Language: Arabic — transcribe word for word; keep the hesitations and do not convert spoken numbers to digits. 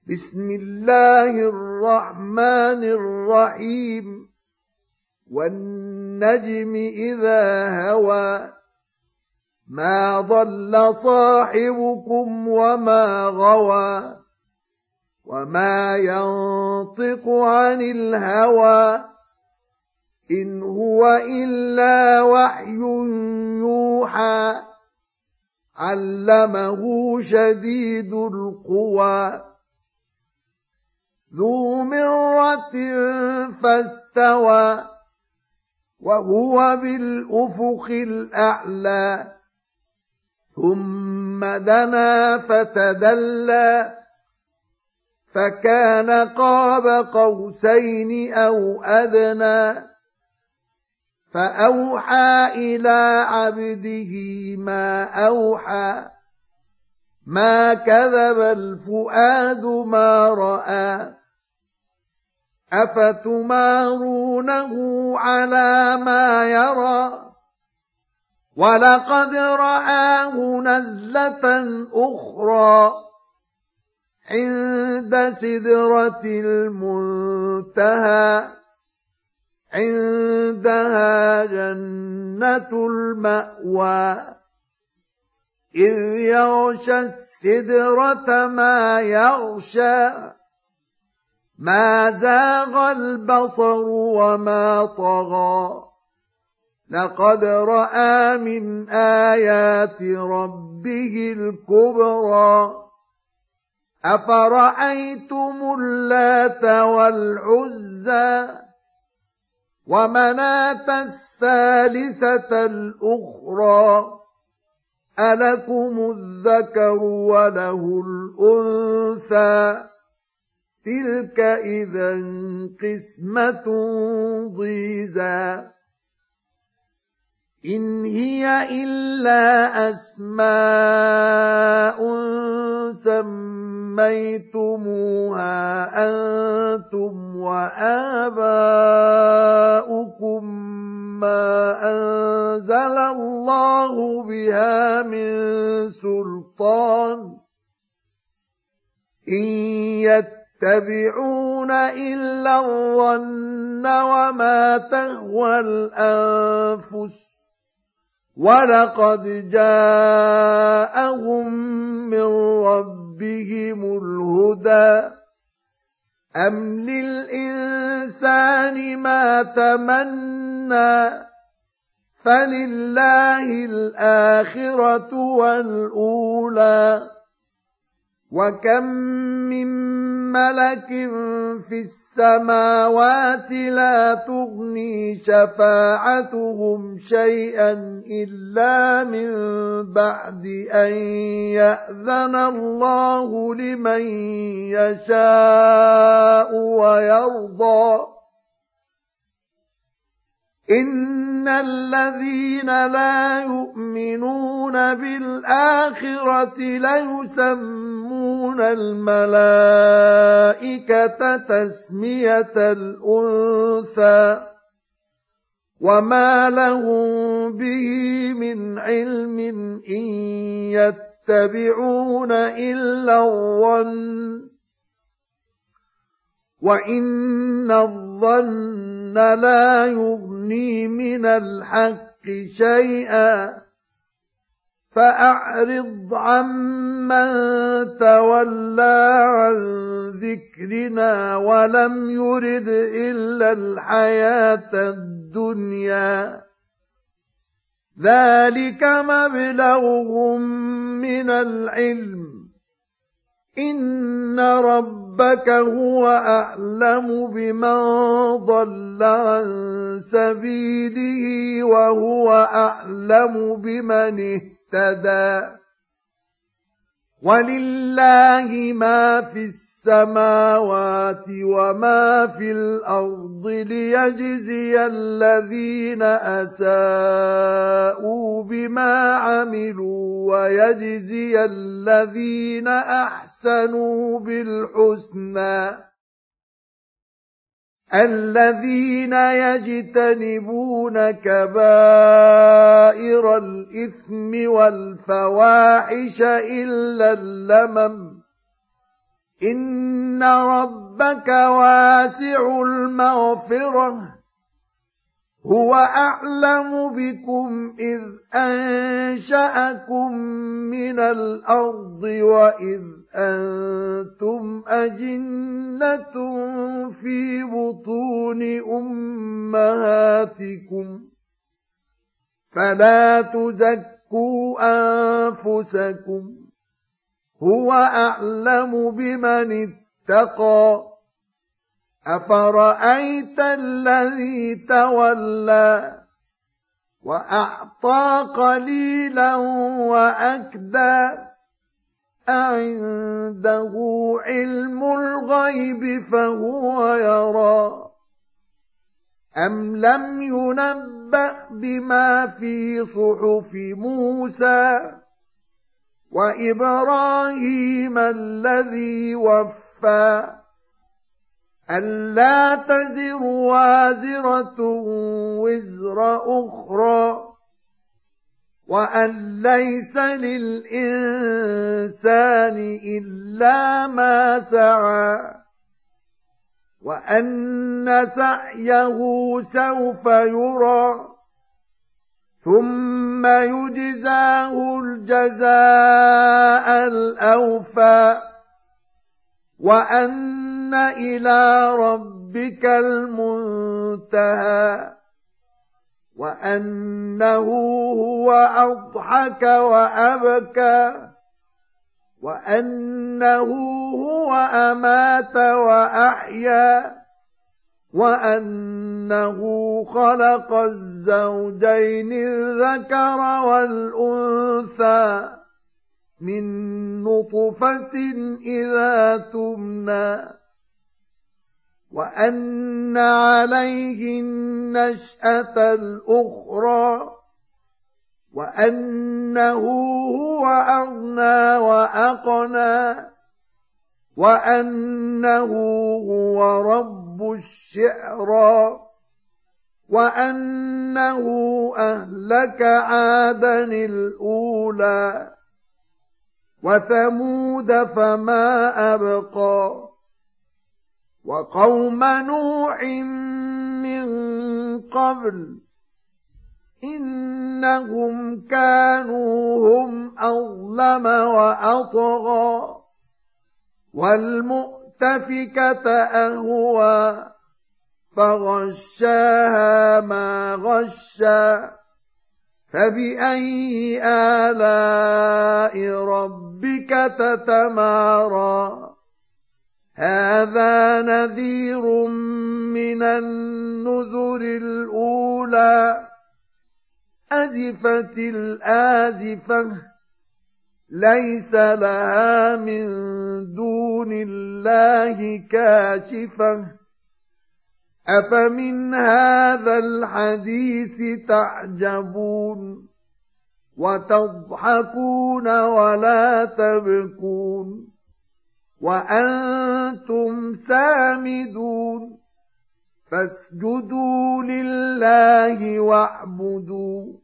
بسم الله الرحمن الرحيم والنجم إذا هوى ما ضل صاحبكم وما غوى وما ينطق عن الهوى إن هو إلا وحي يوحى علمه شديد القوى ذو مرة فاستوى وهو بالأفق الأعلى ثم دنا فتدلى فكان قاب قوسين أو أدنى فأوحى إلى عبده ما أوحى ما كذب الفؤاد ما رأى أفتمارونه على ما يرى ولقد رآه نزلة أخرى عند سدرة المنتهى عندها جنة المأوى إذ يغشى السدرة ما يغشى ما زاغ البصر وما طغى لقد رأى من آيات ربه الكبرى أفرأيتم اللات والعزى ومناة الثالثة الأخرى ألكم الذكر وله الأنثى تلك إذا قسمة ضيزى إن هي إلا أسماء سميتموها أنتم وآباؤكم ما أنزل الله بها من سلطان إن يتبعون إلا الظن وما تهوى الأنفس ولقد جاءهم من ربهم الهدى أم للإنسان ما تمنى فلله الآخرة والأولى وكم من ملك في السماوات لا تغني شفاعتهم شيئا إلا من بعد أن يأذن الله لمن يشاء ويرضى إن الذين لا يؤمنون بالآخرة ليسمون الملائكة تسمية الأنثى وما لهم به من علم إن يتبعون إلا الظن وإن الظن لا يغني من الحق شيئا فأعرض عمن تولى عن ذكرنا ولم يرد إلا الحياة الدنيا ذلك مبلغهم من العلم إن ربك هو أعلم بمن ضل عن سبيله وهو أعلم بمن اهتدى ولله ما في السماوات وما في الأرض ليجزي الذين أساءوا بما عملوا ويجزي الذين أحسنوا بالحسنى الذين يجتنبون كبائر الإثم والفواحش إلا اللمم إن إن ربك واسع المغفرة هو أعلم بكم إذ أنشأكم من الأرض وإذ أنتم أجنة في بطون أمهاتكم فلا تزكوا أنفسكم هو أعلم بمن اتقى أفرأيت الذي تولى وأعطى قليلا وأكدى أعنده علم الغيب فهو يرى أم لم ينبأ بما في صحف موسى وإبراهيم الذي وفى ألا تزر وازرة وزر أخرى وأن ليس للإنسان إلا ما سعى وأن سعيه سوف يرى ثم يجزاه الجزاء الأوفى وأن إلى ربك المنتهى وأنه هو أضحك وأبكى وأنه هو أمات وأحيا وأنه خلق الزوجين الذكر والأنثى من نطفة إذا تمنى وأن عليه النشأة الأخرى وأنه هو أغنى وأقنى وأنه هو رب الشعرى وأنه أهلك عادا الأولى وثمود فما أبقى وقوم نوح من قبل إنهم كانوا هم أظلم وأطغى والمؤتفكة أهوى فغشاها ما غشى فبأي آلاء ربك تتمارى هذا نذير من النذر الأولى أزفت الآزفة ليس لها من دون الله كاشفة أفمن هذا الحديث تعجبون وتضحكون ولا تبكون وأنتم سامدون فاسجدوا لله واعبدوا